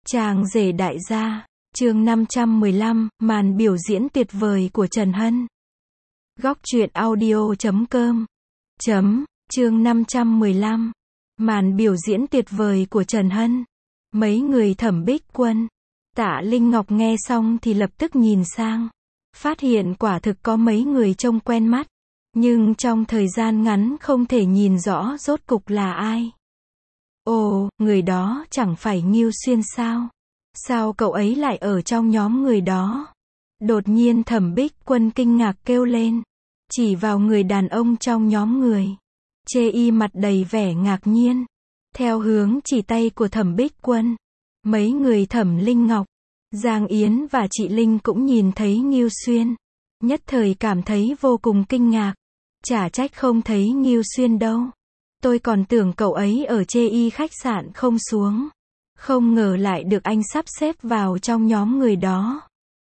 Chàng rể đại gia, chương 515, màn biểu diễn tuyệt vời của Trần Hân. Góc truyện audio.com. Chương 515, màn biểu diễn tuyệt vời của Trần Hân. Mấy người Thẩm Bích Quân, Tạ Linh Ngọc nghe xong thì lập tức nhìn sang. Phát hiện quả thực có mấy người trông quen mắt. Nhưng trong thời gian ngắn không thể nhìn rõ rốt cục là ai. Ồ, người đó chẳng phải Ngưu Xuyên sao? Sao cậu ấy lại ở trong nhóm người đó? Đột nhiên Thẩm Bích Quân kinh ngạc kêu lên. Chỉ vào người đàn ông trong nhóm người. Chê y mặt đầy vẻ ngạc nhiên. Theo hướng chỉ tay của Thẩm Bích Quân. Mấy người Thẩm Linh Ngọc, Giang Yến và chị Linh cũng nhìn thấy Ngưu Xuyên. Nhất thời cảm thấy vô cùng kinh ngạc. Chả trách không thấy Ngưu Xuyên đâu. Tôi còn tưởng cậu ấy ở chê y khách sạn không xuống. Không ngờ lại được anh sắp xếp vào trong nhóm người đó.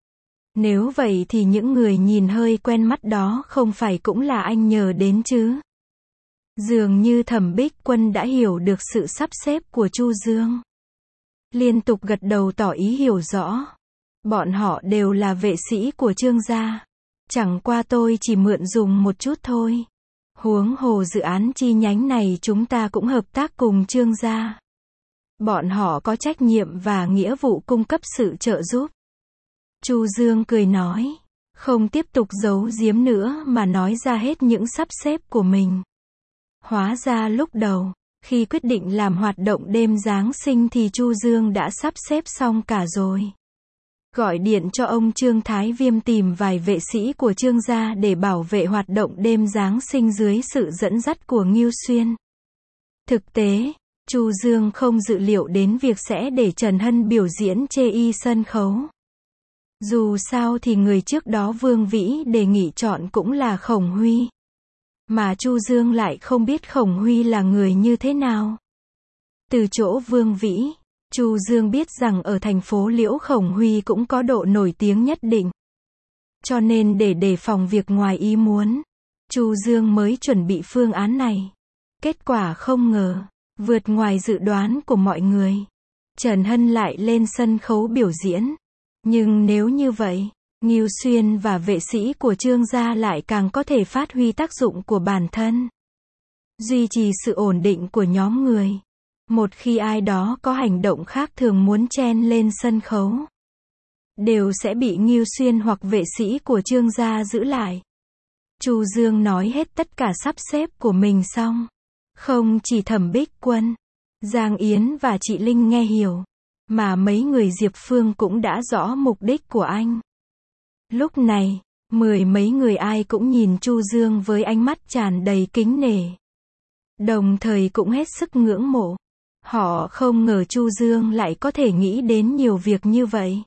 Nếu vậy thì những người nhìn hơi quen mắt đó không phải cũng là anh nhờ đến chứ? Dường như Thẩm Bích Quân đã hiểu được sự sắp xếp của Chu Dương. Liên tục gật đầu tỏ ý hiểu rõ. Bọn họ đều là vệ sĩ của Trương gia. Chẳng qua tôi chỉ mượn dùng một chút thôi. Huống hồ dự án chi nhánh này chúng ta cũng hợp tác cùng Trương gia. Bọn họ có trách nhiệm và nghĩa vụ cung cấp sự trợ giúp. Chu Dương cười nói, không tiếp tục giấu giếm nữa mà nói ra hết những sắp xếp của mình. Hóa ra lúc đầu, khi quyết định làm hoạt động đêm Giáng sinh thì Chu Dương đã sắp xếp xong cả rồi. Gọi điện cho ông Trương Thái Viêm tìm vài vệ sĩ của Trương gia để bảo vệ hoạt động đêm Giáng sinh dưới sự dẫn dắt của Ngưu Xuyên. Thực tế, Chu Dương không dự liệu đến việc sẽ để Trần Hân biểu diễn chê y sân khấu. Dù sao thì người trước đó Vương Vĩ đề nghị chọn cũng là Khổng Huy. Mà Chu Dương lại không biết Khổng Huy là người như thế nào. Từ chỗ Vương Vĩ, Chu Dương biết rằng ở thành phố Liễu Khổng Huy cũng có độ nổi tiếng nhất định. Cho nên để đề phòng việc ngoài ý muốn, Chu Dương mới chuẩn bị phương án này. Kết quả không ngờ, vượt ngoài dự đoán của mọi người. Trần Hân lại lên sân khấu biểu diễn. Nhưng nếu như vậy, Ngưu Xuyên và vệ sĩ của Trương gia lại càng có thể phát huy tác dụng của bản thân. Duy trì sự ổn định của nhóm người. Một khi ai đó có hành động khác thường muốn chen lên sân khấu, đều sẽ bị Ngưu Xuyên hoặc vệ sĩ của Trương gia giữ lại. Chu Dương nói hết tất cả sắp xếp của mình xong. Không chỉ Thẩm Bích Quân, Giang Yến và chị Linh nghe hiểu, mà mấy người Diệp Phương cũng đã rõ mục đích của anh. Lúc này, mười mấy người ai cũng nhìn Chu Dương với ánh mắt tràn đầy kính nể. Đồng thời cũng hết sức ngưỡng mộ. Họ không ngờ Chu Dương lại có thể nghĩ đến nhiều việc như vậy.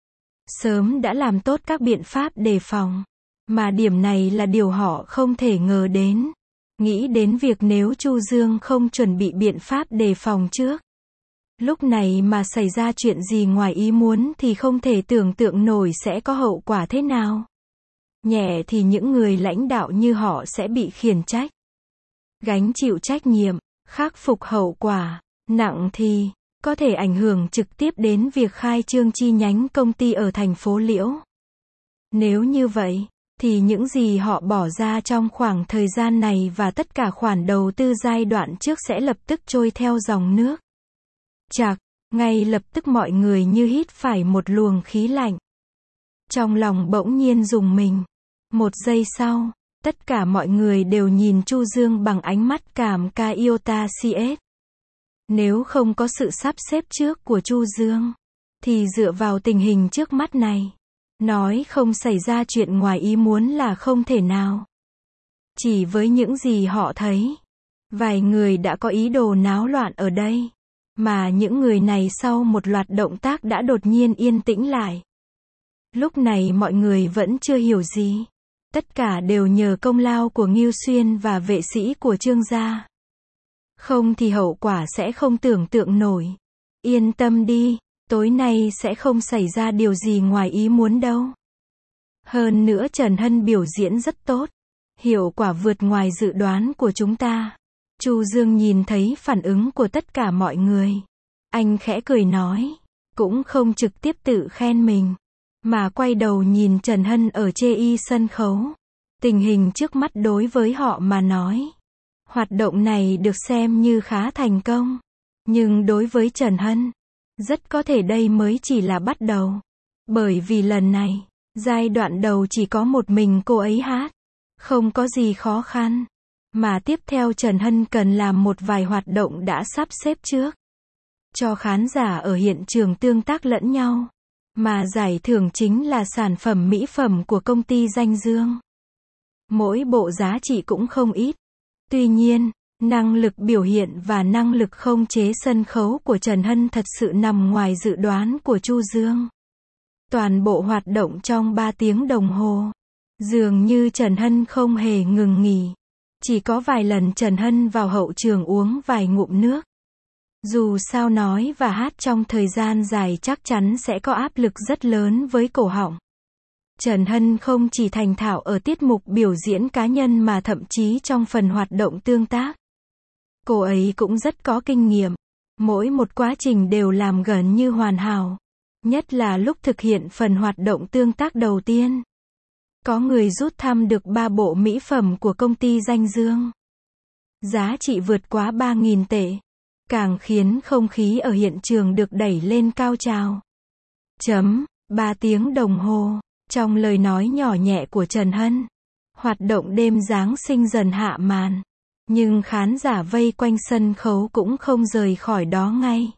Sớm đã làm tốt các biện pháp đề phòng. Mà điểm này là điều họ không thể ngờ đến. Nghĩ đến việc nếu Chu Dương không chuẩn bị biện pháp đề phòng trước, lúc này mà xảy ra chuyện gì ngoài ý muốn thì không thể tưởng tượng nổi sẽ có hậu quả thế nào. Nhẹ thì những người lãnh đạo như họ sẽ bị khiển trách, gánh chịu trách nhiệm, khắc phục hậu quả. Nặng thì, có thể ảnh hưởng trực tiếp đến việc khai trương chi nhánh công ty ở thành phố Liễu. Nếu như vậy, thì những gì họ bỏ ra trong khoảng thời gian này và tất cả khoản đầu tư giai đoạn trước sẽ lập tức trôi theo dòng nước. Chạc, ngay lập tức mọi người như hít phải một luồng khí lạnh. Trong lòng bỗng nhiên rùng mình. Một giây sau, tất cả mọi người đều nhìn Chu Dương bằng ánh mắt cảm ca iota cs. Nếu không có sự sắp xếp trước của Chu Dương, thì dựa vào tình hình trước mắt này, nói không xảy ra chuyện ngoài ý muốn là không thể nào. Chỉ với những gì họ thấy, vài người đã có ý đồ náo loạn ở đây. Mà những người này sau một loạt động tác đã đột nhiên yên tĩnh lại. Lúc này mọi người vẫn chưa hiểu gì. Tất cả đều nhờ công lao của Ngưu Xuyên và vệ sĩ của Trương gia. Không thì hậu quả sẽ không tưởng tượng nổi. Yên tâm đi, tối nay sẽ không xảy ra điều gì ngoài ý muốn đâu. Hơn nữa Trần Hân biểu diễn rất tốt. Hiệu quả vượt ngoài dự đoán của chúng ta. Chu Dương nhìn thấy phản ứng của tất cả mọi người. Anh khẽ cười nói, cũng không trực tiếp tự khen mình, mà quay đầu nhìn Trần Hân ở chê y sân khấu. Tình hình trước mắt đối với họ mà nói, hoạt động này được xem như khá thành công. Nhưng đối với Trần Hân, rất có thể đây mới chỉ là bắt đầu. Bởi vì lần này, giai đoạn đầu chỉ có một mình cô ấy hát, không có gì khó khăn. Mà tiếp theo Trần Hân cần làm một vài hoạt động đã sắp xếp trước, cho khán giả ở hiện trường tương tác lẫn nhau. Mà giải thưởng chính là sản phẩm mỹ phẩm của công ty Danh Dương. Mỗi bộ giá trị cũng không ít. Tuy nhiên, năng lực biểu hiện và năng lực khống chế sân khấu của Trần Hân thật sự nằm ngoài dự đoán của Chu Dương. Toàn bộ hoạt động trong 3 tiếng đồng hồ, dường như Trần Hân không hề ngừng nghỉ. Chỉ có vài lần Trần Hân vào hậu trường uống vài ngụm nước. Dù sao nói và hát trong thời gian dài chắc chắn sẽ có áp lực rất lớn với cổ họng. Trần Hân không chỉ thành thạo ở tiết mục biểu diễn cá nhân mà thậm chí trong phần hoạt động tương tác. Cô ấy cũng rất có kinh nghiệm. Mỗi một quá trình đều làm gần như hoàn hảo. Nhất là lúc thực hiện phần hoạt động tương tác đầu tiên. Có người rút thăm được 3 bộ mỹ phẩm của công ty Danh Dương. Giá trị vượt quá 3.000 tệ. Càng khiến không khí ở hiện trường được đẩy lên cao trào. 3 tiếng đồng hồ. Trong lời nói nhỏ nhẹ của Trần Hân, hoạt động đêm Giáng sinh dần hạ màn. Nhưng khán giả vây quanh sân khấu cũng không rời khỏi đó ngay.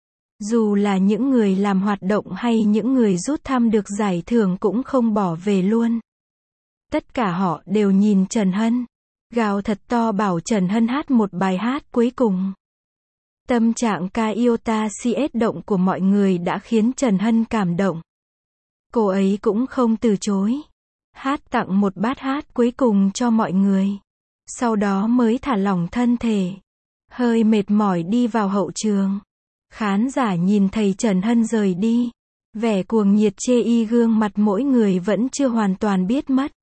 Dù là những người làm hoạt động hay những người rút thăm được giải thưởng cũng không bỏ về luôn. Tất cả họ đều nhìn Trần Hân, gào thật to bảo Trần Hân hát một bài hát cuối cùng. Tâm trạng ca Iota CS động của mọi người đã khiến Trần Hân cảm động. Cô ấy cũng không từ chối. Hát tặng một bát hát cuối cùng cho mọi người. Sau đó mới thả lỏng thân thể. Hơi mệt mỏi đi vào hậu trường. Khán giả nhìn thấy Trần Hân rời đi. Vẻ cuồng nhiệt chê y gương mặt mỗi người vẫn chưa hoàn toàn biết mất.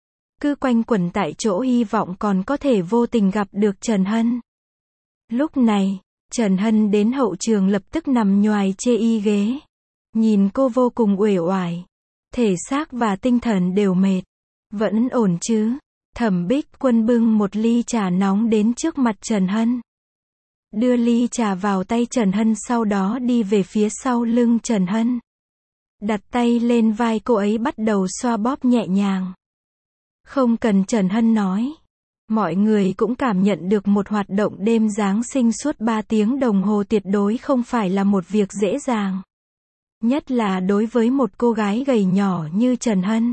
Cứ quanh quẩn tại chỗ hy vọng còn có thể vô tình gặp được Trần Hân. Lúc này, Trần Hân đến hậu trường lập tức nằm nhoài chê y ghế. Nhìn cô vô cùng uể oải. Thể xác và tinh thần đều mệt. Vẫn ổn chứ? Thẩm Bích Quân bưng một ly trà nóng đến trước mặt Trần Hân. Đưa ly trà vào tay Trần Hân sau đó đi về phía sau lưng Trần Hân. Đặt tay lên vai cô ấy bắt đầu xoa bóp nhẹ nhàng. Không cần Trần Hân nói. Mọi người cũng cảm nhận được một hoạt động đêm Giáng sinh suốt 3 tiếng đồng hồ tuyệt đối không phải là một việc dễ dàng. Nhất là đối với một cô gái gầy nhỏ như Trần Hân.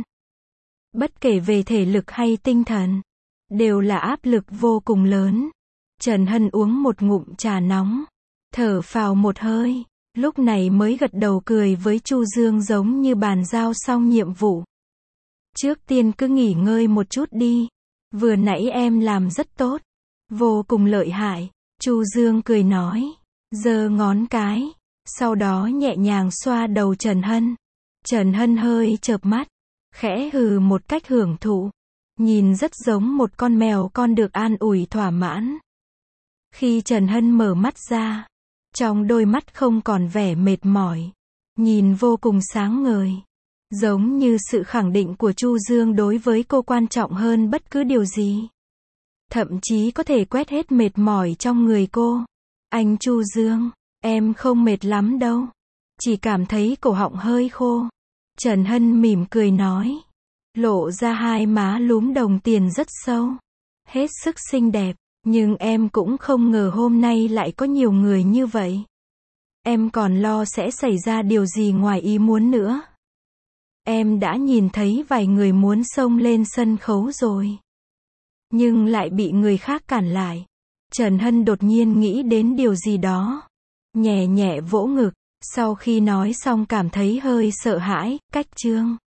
Bất kể về thể lực hay tinh thần, đều là áp lực vô cùng lớn. Trần Hân uống một ngụm trà nóng, thở phào một hơi, lúc này mới gật đầu cười với Chu Dương giống như bàn giao xong nhiệm vụ. Trước tiên cứ nghỉ ngơi một chút đi. Vừa nãy em làm rất tốt. Vô cùng lợi hại. Chu Dương cười nói. Giơ ngón cái. Sau đó nhẹ nhàng xoa đầu Trần Hân. Trần Hân hơi chợp mắt. Khẽ hừ một cách hưởng thụ. Nhìn rất giống một con mèo con được an ủi thỏa mãn. Khi Trần Hân mở mắt ra, trong đôi mắt không còn vẻ mệt mỏi. Nhìn vô cùng sáng ngời. Giống như sự khẳng định của Chu Dương đối với cô quan trọng hơn bất cứ điều gì. Thậm chí có thể quét hết mệt mỏi trong người cô. Anh Chu Dương, em không mệt lắm đâu. Chỉ cảm thấy cổ họng hơi khô. Trần Hân mỉm cười nói. Lộ ra hai má lúm đồng tiền rất sâu. Hết sức xinh đẹp. Nhưng em cũng không ngờ hôm nay lại có nhiều người như vậy. Em còn lo sẽ xảy ra điều gì ngoài ý muốn nữa. Em đã nhìn thấy vài người muốn xông lên sân khấu rồi. Nhưng lại bị người khác cản lại. Trần Hân đột nhiên nghĩ đến điều gì đó. Nhẹ nhẹ vỗ ngực. Sau khi nói xong cảm thấy hơi sợ hãi, cách chương.